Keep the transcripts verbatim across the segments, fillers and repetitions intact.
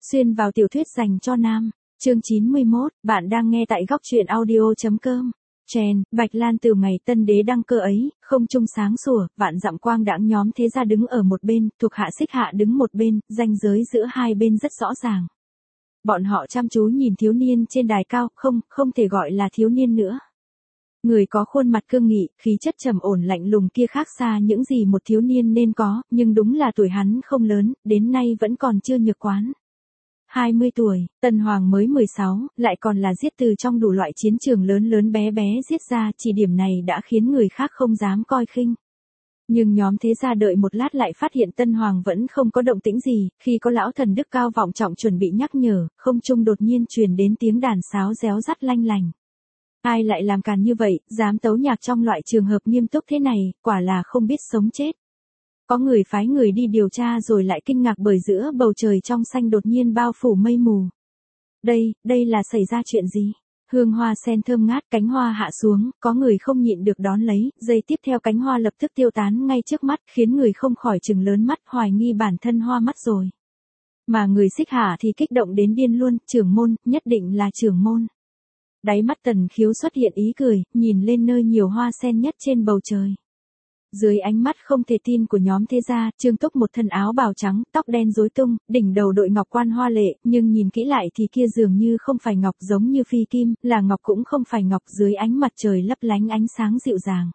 Xuyên vào tiểu thuyết dành cho nam. Chương chín mươi mốt, bạn đang nghe tại góc truyện audio.com. Chèn, Bạch Lan từ ngày tân đế đăng cơ ấy, không trung sáng sủa, vạn dặm quang đãng, nhóm thế gia đứng ở một bên, thuộc hạ xích hạ đứng một bên, ranh giới giữa hai bên rất rõ ràng. Bọn họ chăm chú nhìn thiếu niên trên đài cao, không, không thể gọi là thiếu niên nữa. Người có khuôn mặt cương nghị, khí chất trầm ổn lạnh lùng kia khác xa những gì một thiếu niên nên có, nhưng đúng là tuổi hắn không lớn, đến nay vẫn còn chưa nhược quán. hai mươi tuổi, Tần Hoàng mới mười sáu, lại còn là giết từ trong đủ loại chiến trường lớn lớn bé bé giết ra, chỉ điểm này đã khiến người khác không dám coi khinh. Nhưng nhóm thế gia đợi một lát lại phát hiện Tân Hoàng vẫn không có động tĩnh gì, khi có lão thần đức cao vọng trọng chuẩn bị nhắc nhở, không trung đột nhiên truyền đến tiếng đàn sáo réo rắt lanh lành. Ai lại làm càn như vậy, dám tấu nhạc trong loại trường hợp nghiêm túc thế này, quả là không biết sống chết. Có người phái người đi điều tra rồi lại kinh ngạc bởi giữa bầu trời trong xanh đột nhiên bao phủ mây mù. Đây, đây là xảy ra chuyện gì? Hương hoa sen thơm ngát, cánh hoa hạ xuống, có người không nhịn được đón lấy, giây tiếp theo cánh hoa lập tức tiêu tán ngay trước mắt, khiến người không khỏi trừng lớn mắt, hoài nghi bản thân hoa mắt rồi. Mà người xích hạ thì kích động đến điên luôn, trưởng môn, nhất định là trưởng môn. Đáy mắt Tần Khiếu xuất hiện ý cười, nhìn lên nơi nhiều hoa sen nhất trên bầu trời. Dưới ánh mắt không thể tin của nhóm thế gia, Trương Túc một thân áo bào trắng, tóc đen rối tung, đỉnh đầu đội ngọc quan hoa lệ, nhưng nhìn kỹ lại thì kia dường như không phải ngọc, giống như phi kim, là ngọc cũng không phải ngọc, dưới ánh mặt trời lấp lánh ánh sáng dịu dàng.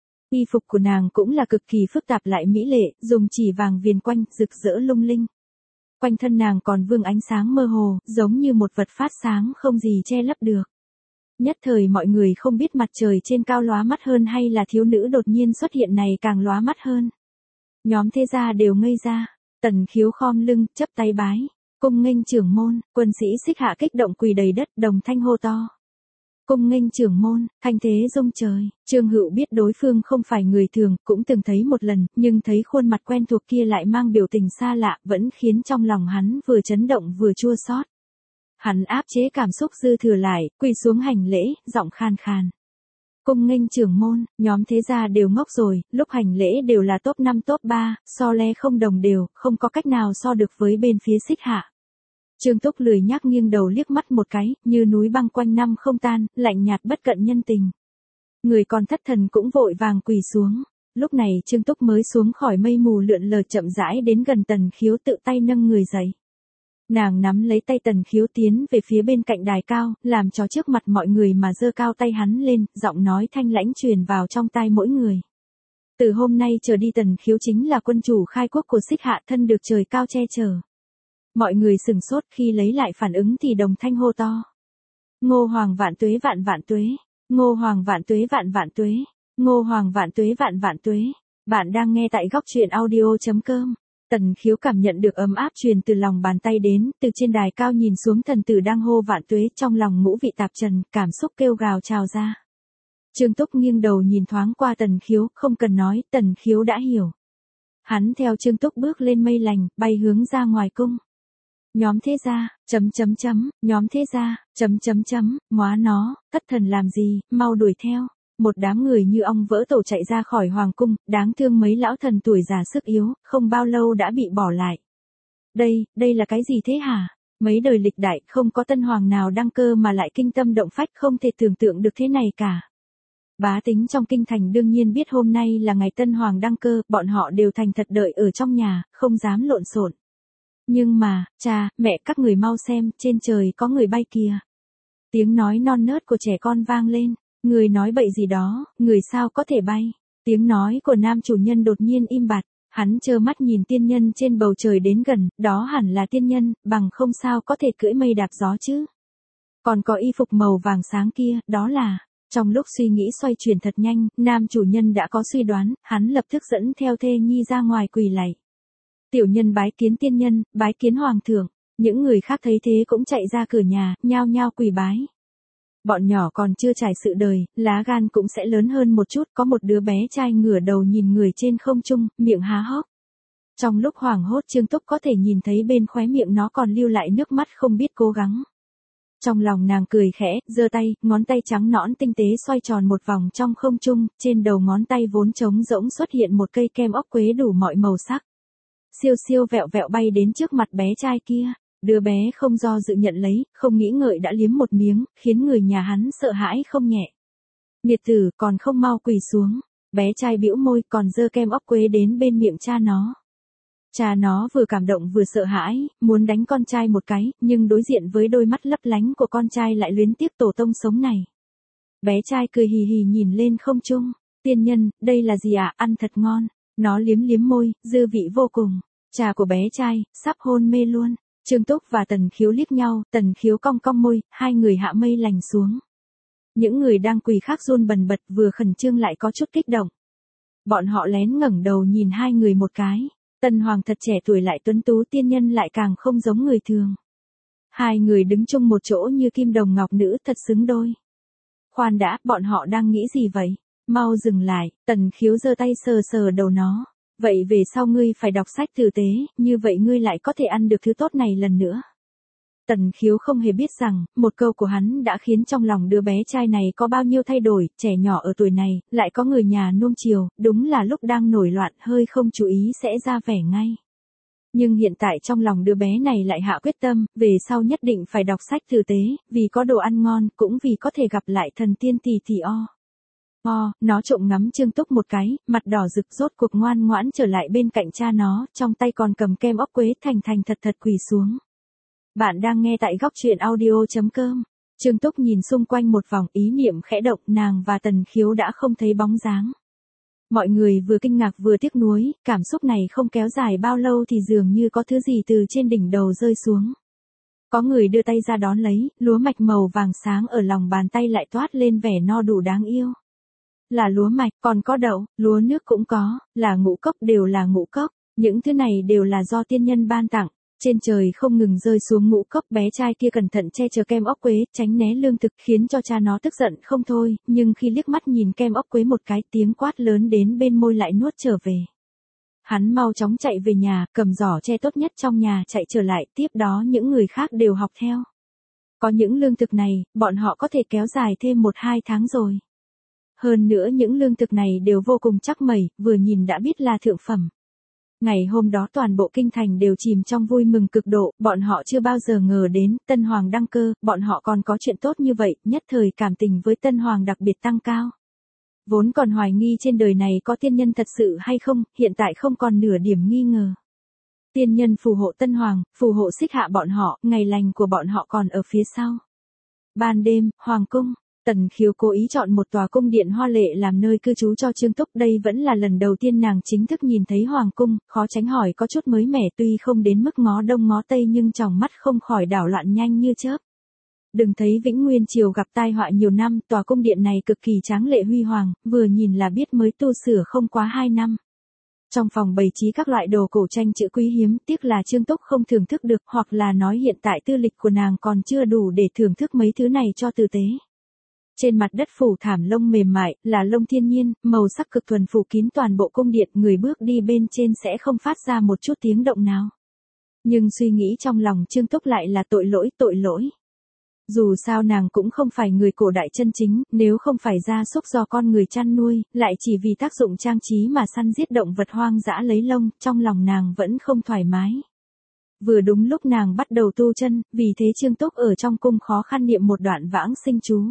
Y phục của nàng cũng là cực kỳ phức tạp lại mỹ lệ, dùng chỉ vàng viền quanh, rực rỡ lung linh. Quanh thân nàng còn vương ánh sáng mơ hồ, giống như một vật phát sáng không gì che lấp được. Nhất thời mọi người không biết mặt trời trên cao lóa mắt hơn hay là thiếu nữ đột nhiên xuất hiện này càng lóa mắt hơn. Nhóm thế gia đều ngây ra, Tần Khiếu khom lưng, chấp tay bái, cung nghênh trưởng môn, quân sĩ xích hạ kích động quỳ đầy đất, đồng thanh hô to. Cung nghênh trưởng môn, thanh thế rung trời. Trương Hựu biết đối phương không phải người thường, cũng từng thấy một lần, nhưng thấy khuôn mặt quen thuộc kia lại mang biểu tình xa lạ, vẫn khiến trong lòng hắn vừa chấn động vừa chua xót. Hắn áp chế cảm xúc dư thừa lại, quỳ xuống hành lễ, giọng khan khan. Cung nghênh trưởng môn, nhóm thế gia đều ngốc rồi, lúc hành lễ đều là top năm top ba, so le không đồng đều, không có cách nào so được với bên phía xích hạ. Trương Túc lười nhác nghiêng đầu liếc mắt một cái, như núi băng quanh năm không tan, lạnh nhạt bất cận nhân tình. Người còn thất thần cũng vội vàng quỳ xuống. Lúc này Trương Túc mới xuống khỏi mây mù lượn lờ chậm rãi đến gần Tần Khiếu, tự tay nâng người dậy. Nàng nắm lấy tay Tần Khiếu tiến về phía bên cạnh đài cao, làm cho trước mặt mọi người mà giơ cao tay hắn lên, giọng nói thanh lãnh truyền vào trong tai mỗi người. Từ hôm nay trở đi Tần Khiếu chính là quân chủ khai quốc của xích hạ, thân được trời cao che chở. Mọi người sừng sốt, khi lấy lại phản ứng thì đồng thanh hô to. Ngô Hoàng vạn tuế vạn vạn tuế, Ngô Hoàng vạn tuế vạn vạn tuế, Ngô Hoàng vạn tuế vạn vạn tuế. Bạn đang nghe tại góc truyện audio.com. Tần Khiếu cảm nhận được ấm áp truyền từ lòng bàn tay đến, từ trên đài cao nhìn xuống thần tử đang hô vạn tuế, trong lòng ngũ vị tạp trần, cảm xúc kêu gào trào ra. Trương Túc nghiêng đầu nhìn thoáng qua Tần Khiếu, không cần nói, Tần Khiếu đã hiểu. Hắn theo Trương Túc bước lên mây lành, bay hướng ra ngoài cung. Nhóm thế gia, chấm chấm chấm, nhóm thế gia, chấm chấm chấm, móa nó, thất thần làm gì, mau đuổi theo. Một đám người như ong vỡ tổ chạy ra khỏi hoàng cung, đáng thương mấy lão thần tuổi già sức yếu, không bao lâu đã bị bỏ lại. Đây, đây là cái gì thế hả? Mấy đời lịch đại không có tân hoàng nào đăng cơ mà lại kinh tâm động phách, không thể tưởng tượng được thế này cả. Bá tính trong kinh thành đương nhiên biết hôm nay là ngày tân hoàng đăng cơ, bọn họ đều thành thật đợi ở trong nhà, không dám lộn xộn. Nhưng mà, cha, mẹ các người mau xem, trên trời có người bay kìa. Tiếng nói non nớt của trẻ con vang lên. Người nói bậy gì đó, người sao có thể bay. Tiếng nói của nam chủ nhân đột nhiên im bặt, hắn trơ mắt nhìn tiên nhân trên bầu trời đến gần, đó hẳn là tiên nhân, bằng không sao có thể cưỡi mây đạp gió chứ. Còn có y phục màu vàng sáng kia, đó là... Trong lúc suy nghĩ xoay chuyển thật nhanh, nam chủ nhân đã có suy đoán, hắn lập tức dẫn theo thê nhi ra ngoài quỳ lạy. Tiểu nhân bái kiến tiên nhân, bái kiến hoàng thượng, những người khác thấy thế cũng chạy ra cửa nhà, nhao nhao quỳ bái. Bọn nhỏ còn chưa trải sự đời, lá gan cũng sẽ lớn hơn một chút, có một đứa bé trai ngửa đầu nhìn người trên không trung, miệng há hốc. Trong lúc hoảng hốt Trương Túc có thể nhìn thấy bên khóe miệng nó còn lưu lại nước mắt không biết cố gắng. Trong lòng nàng cười khẽ, giơ tay, ngón tay trắng nõn tinh tế xoay tròn một vòng trong không trung, trên đầu ngón tay vốn trống rỗng xuất hiện một cây kem ốc quế đủ mọi màu sắc. Siêu siêu vẹo vẹo bay đến trước mặt bé trai kia. Đứa bé không do dự nhận lấy, không nghĩ ngợi đã liếm một miếng, khiến người nhà hắn sợ hãi không nhẹ. Nghiệt tử, còn không mau quỳ xuống. Bé trai bĩu môi còn dơ kem ốc quế đến bên miệng cha nó. Cha nó vừa cảm động vừa sợ hãi, muốn đánh con trai một cái, nhưng đối diện với đôi mắt lấp lánh của con trai lại luyến tiếc tổ tông sống này. Bé trai cười hì hì nhìn lên không trung. Tiên nhân, đây là gì ạ, à? Ăn thật ngon. Nó liếm liếm môi, dư vị vô cùng. Cha của bé trai, sắp hôn mê luôn. Trương Túc và Tần Khiếu liếc nhau, Tần Khiếu cong cong môi, hai người hạ mây lành xuống. Những người đang quỳ khác run bần bật vừa khẩn trương lại có chút kích động. Bọn họ lén ngẩng đầu nhìn hai người một cái. Tân Hoàng thật trẻ tuổi lại tuấn tú, tiên nhân lại càng không giống người thường. Hai người đứng chung một chỗ như kim đồng ngọc nữ, thật xứng đôi. Khoan đã, bọn họ đang nghĩ gì vậy? Mau dừng lại. Tần Khiếu giơ tay sờ sờ đầu nó. Vậy về sau ngươi phải đọc sách tử tế, như vậy ngươi lại có thể ăn được thứ tốt này lần nữa. Tần Khiếu không hề biết rằng, một câu của hắn đã khiến trong lòng đứa bé trai này có bao nhiêu thay đổi, trẻ nhỏ ở tuổi này, lại có người nhà nuông chiều, đúng là lúc đang nổi loạn hơi không chú ý sẽ ra vẻ ngay. Nhưng hiện tại trong lòng đứa bé này lại hạ quyết tâm, về sau nhất định phải đọc sách tử tế, vì có đồ ăn ngon, cũng vì có thể gặp lại thần tiên tỷ tỷ o. O, nó trộm ngắm Trương Túc một cái, mặt đỏ rực rốt cuộc ngoan ngoãn trở lại bên cạnh cha nó, trong tay còn cầm kem ốc quế, thành thành thật thật quỳ xuống. Bạn đang nghe tại góc truyện audio chấm com. Trương Túc nhìn xung quanh một vòng, ý niệm khẽ động, nàng và Tần Khiếu đã không thấy bóng dáng. Mọi người vừa kinh ngạc vừa tiếc nuối, cảm xúc này không kéo dài bao lâu thì dường như có thứ gì từ trên đỉnh đầu rơi xuống. Có người đưa tay ra đón lấy, lúa mạch màu vàng sáng ở lòng bàn tay lại toát lên vẻ no đủ đáng yêu. Là lúa mạch, còn có đậu, lúa nước cũng có, là ngũ cốc, đều là ngũ cốc, những thứ này đều là do tiên nhân ban tặng. Trên trời không ngừng rơi xuống ngũ cốc, bé trai kia cẩn thận che chở kem ốc quế, tránh né lương thực, khiến cho cha nó tức giận không thôi, nhưng khi liếc mắt nhìn kem ốc quế một cái, tiếng quát lớn đến bên môi lại nuốt trở về. Hắn mau chóng chạy về nhà, cầm giỏ che tốt nhất trong nhà chạy trở lại, tiếp đó những người khác đều học theo. Có những lương thực này, bọn họ có thể kéo dài thêm một hai tháng rồi. Hơn nữa những lương thực này đều vô cùng chắc mẩy, vừa nhìn đã biết là thượng phẩm. Ngày hôm đó toàn bộ kinh thành đều chìm trong vui mừng cực độ, bọn họ chưa bao giờ ngờ đến, Tân Hoàng đăng cơ, bọn họ còn có chuyện tốt như vậy, nhất thời cảm tình với Tân Hoàng đặc biệt tăng cao. Vốn còn hoài nghi trên đời này có tiên nhân thật sự hay không, hiện tại không còn nửa điểm nghi ngờ. Tiên nhân phù hộ Tân Hoàng, phù hộ xích hạ bọn họ, ngày lành của bọn họ còn ở phía sau. Ban đêm, Hoàng cung. Tần Khiếu cố ý chọn một tòa cung điện hoa lệ làm nơi cư trú cho Trương Túc, đây vẫn là lần đầu tiên nàng chính thức nhìn thấy hoàng cung, khó tránh hỏi có chút mới mẻ, tuy không đến mức ngó đông ngó tây nhưng tròng mắt không khỏi đảo loạn nhanh như chớp. Đừng thấy Vĩnh Nguyên Triều gặp tai họa nhiều năm, tòa cung điện này cực kỳ tráng lệ huy hoàng, vừa nhìn là biết mới tu sửa không quá hai năm. Trong phòng bày trí các loại đồ cổ tranh chữ quý hiếm, tiếc là Trương Túc không thưởng thức được, hoặc là nói hiện tại tư lịch của nàng còn chưa đủ để thưởng thức mấy thứ này cho tử tế. Trên mặt đất phủ thảm lông mềm mại, là lông thiên nhiên, màu sắc cực thuần phủ kín toàn bộ cung điện, người bước đi bên trên sẽ không phát ra một chút tiếng động nào. Nhưng suy nghĩ trong lòng Trương Túc lại là tội lỗi, tội lỗi. Dù sao nàng cũng không phải người cổ đại chân chính, nếu không phải gia súc do con người chăn nuôi, lại chỉ vì tác dụng trang trí mà săn giết động vật hoang dã lấy lông, trong lòng nàng vẫn không thoải mái. Vừa đúng lúc nàng bắt đầu tu chân, vì thế Trương Túc ở trong cung khó khăn niệm một đoạn vãng sinh chú.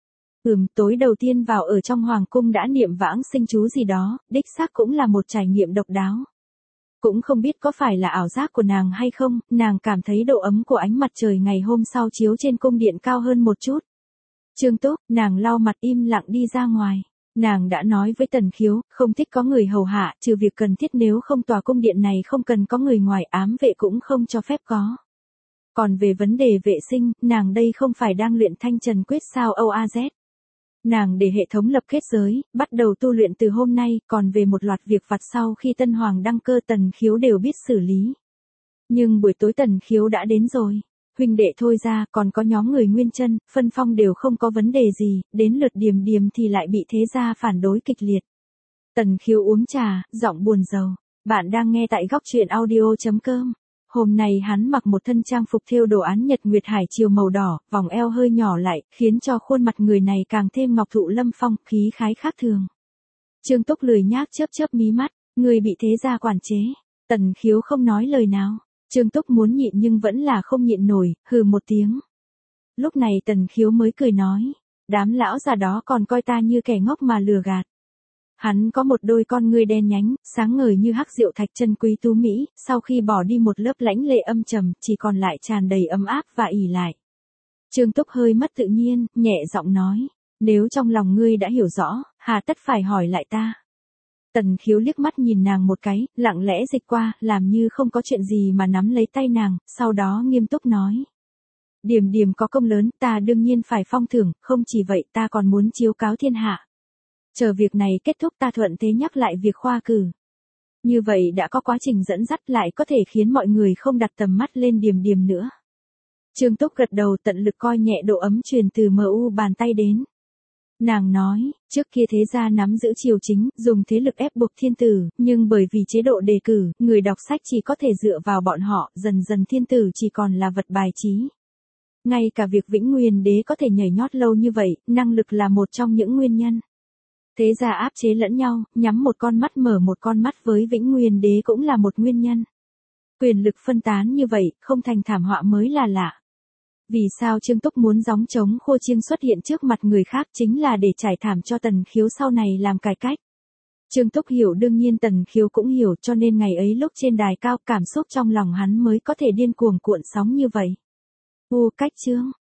Ừm, tối đầu tiên vào ở trong hoàng cung đã niệm vãng sinh chú gì đó, đích xác cũng là một trải nghiệm độc đáo. Cũng không biết có phải là ảo giác của nàng hay không, nàng cảm thấy độ ấm của ánh mặt trời ngày hôm sau chiếu trên cung điện cao hơn một chút. Trương Túc, nàng lau mặt im lặng đi ra ngoài. Nàng đã nói với Tần Khiếu, không thích có người hầu hạ, trừ việc cần thiết, nếu không tòa cung điện này không cần có người ngoài, ám vệ cũng không cho phép có. Còn về vấn đề vệ sinh, nàng đây không phải đang luyện thanh trần quyết sao o a z. Nàng để hệ thống lập kết giới, bắt đầu tu luyện từ hôm nay, còn về một loạt việc vặt sau khi Tân Hoàng đăng cơ Tần Khiếu đều biết xử lý. Nhưng buổi tối Tần Khiếu đã đến rồi. Huynh đệ thôi ra, còn có nhóm người Nguyên Chân, Phân Phong đều không có vấn đề gì, đến lượt Điềm Điềm thì lại bị thế gia phản đối kịch liệt. Tần Khiếu uống trà, giọng buồn rầu. Bạn đang nghe tại góc truyện audio chấm com. Hôm nay hắn mặc một thân trang phục thêu đồ án nhật nguyệt hải chiều màu đỏ, vòng eo hơi nhỏ lại, khiến cho khuôn mặt người này càng thêm ngọc thụ lâm phong, khí khái khác thường. Trương Túc lười nhác chớp chớp mí mắt, người bị thế gia quản chế. Tần Khiếu không nói lời nào. Trương Túc muốn nhịn nhưng vẫn là không nhịn nổi, hừ một tiếng. Lúc này Tần Khiếu mới cười nói, đám lão già đó còn coi ta như kẻ ngốc mà lừa gạt. Hắn có một đôi con ngươi đen nhánh, sáng ngời như hắc diệu thạch chân quý tú mỹ, sau khi bỏ đi một lớp lãnh lệ âm trầm, chỉ còn lại tràn đầy ấm áp và ỷ lại. Trương Túc hơi mất tự nhiên, nhẹ giọng nói, nếu trong lòng ngươi đã hiểu rõ, hà tất phải hỏi lại ta. Tần Khiếu liếc mắt nhìn nàng một cái, lặng lẽ dịch qua, làm như không có chuyện gì mà nắm lấy tay nàng, sau đó nghiêm túc nói. Điềm Điềm có công lớn, ta đương nhiên phải phong thưởng, không chỉ vậy ta còn muốn chiếu cáo thiên hạ. Chờ việc này kết thúc ta thuận thế nhắc lại việc khoa cử. Như vậy đã có quá trình dẫn dắt lại có thể khiến mọi người không đặt tầm mắt lên Điềm Điềm nữa. Trương Túc gật đầu tận lực coi nhẹ độ ấm truyền từ mờ u bàn tay đến. Nàng nói, trước kia thế gia nắm giữ triều chính, dùng thế lực ép buộc thiên tử, nhưng bởi vì chế độ đề cử, người đọc sách chỉ có thể dựa vào bọn họ, dần dần thiên tử chỉ còn là vật bài trí. Ngay cả việc Vĩnh Nguyên đế có thể nhảy nhót lâu như vậy, năng lực là một trong những nguyên nhân. Thế gia áp chế lẫn nhau, nhắm một con mắt mở một con mắt với Vĩnh Nguyên đế cũng là một nguyên nhân. Quyền lực phân tán như vậy, không thành thảm họa mới là lạ. Vì sao Trương Túc muốn gióng trống khô chiêng xuất hiện trước mặt người khác chính là để trải thảm cho Tần Khiếu sau này làm cải cách. Trương Túc hiểu đương nhiên Tần Khiếu cũng hiểu cho nên ngày ấy lúc trên đài cao cảm xúc trong lòng hắn mới có thể điên cuồng cuộn sóng như vậy. U cách chương.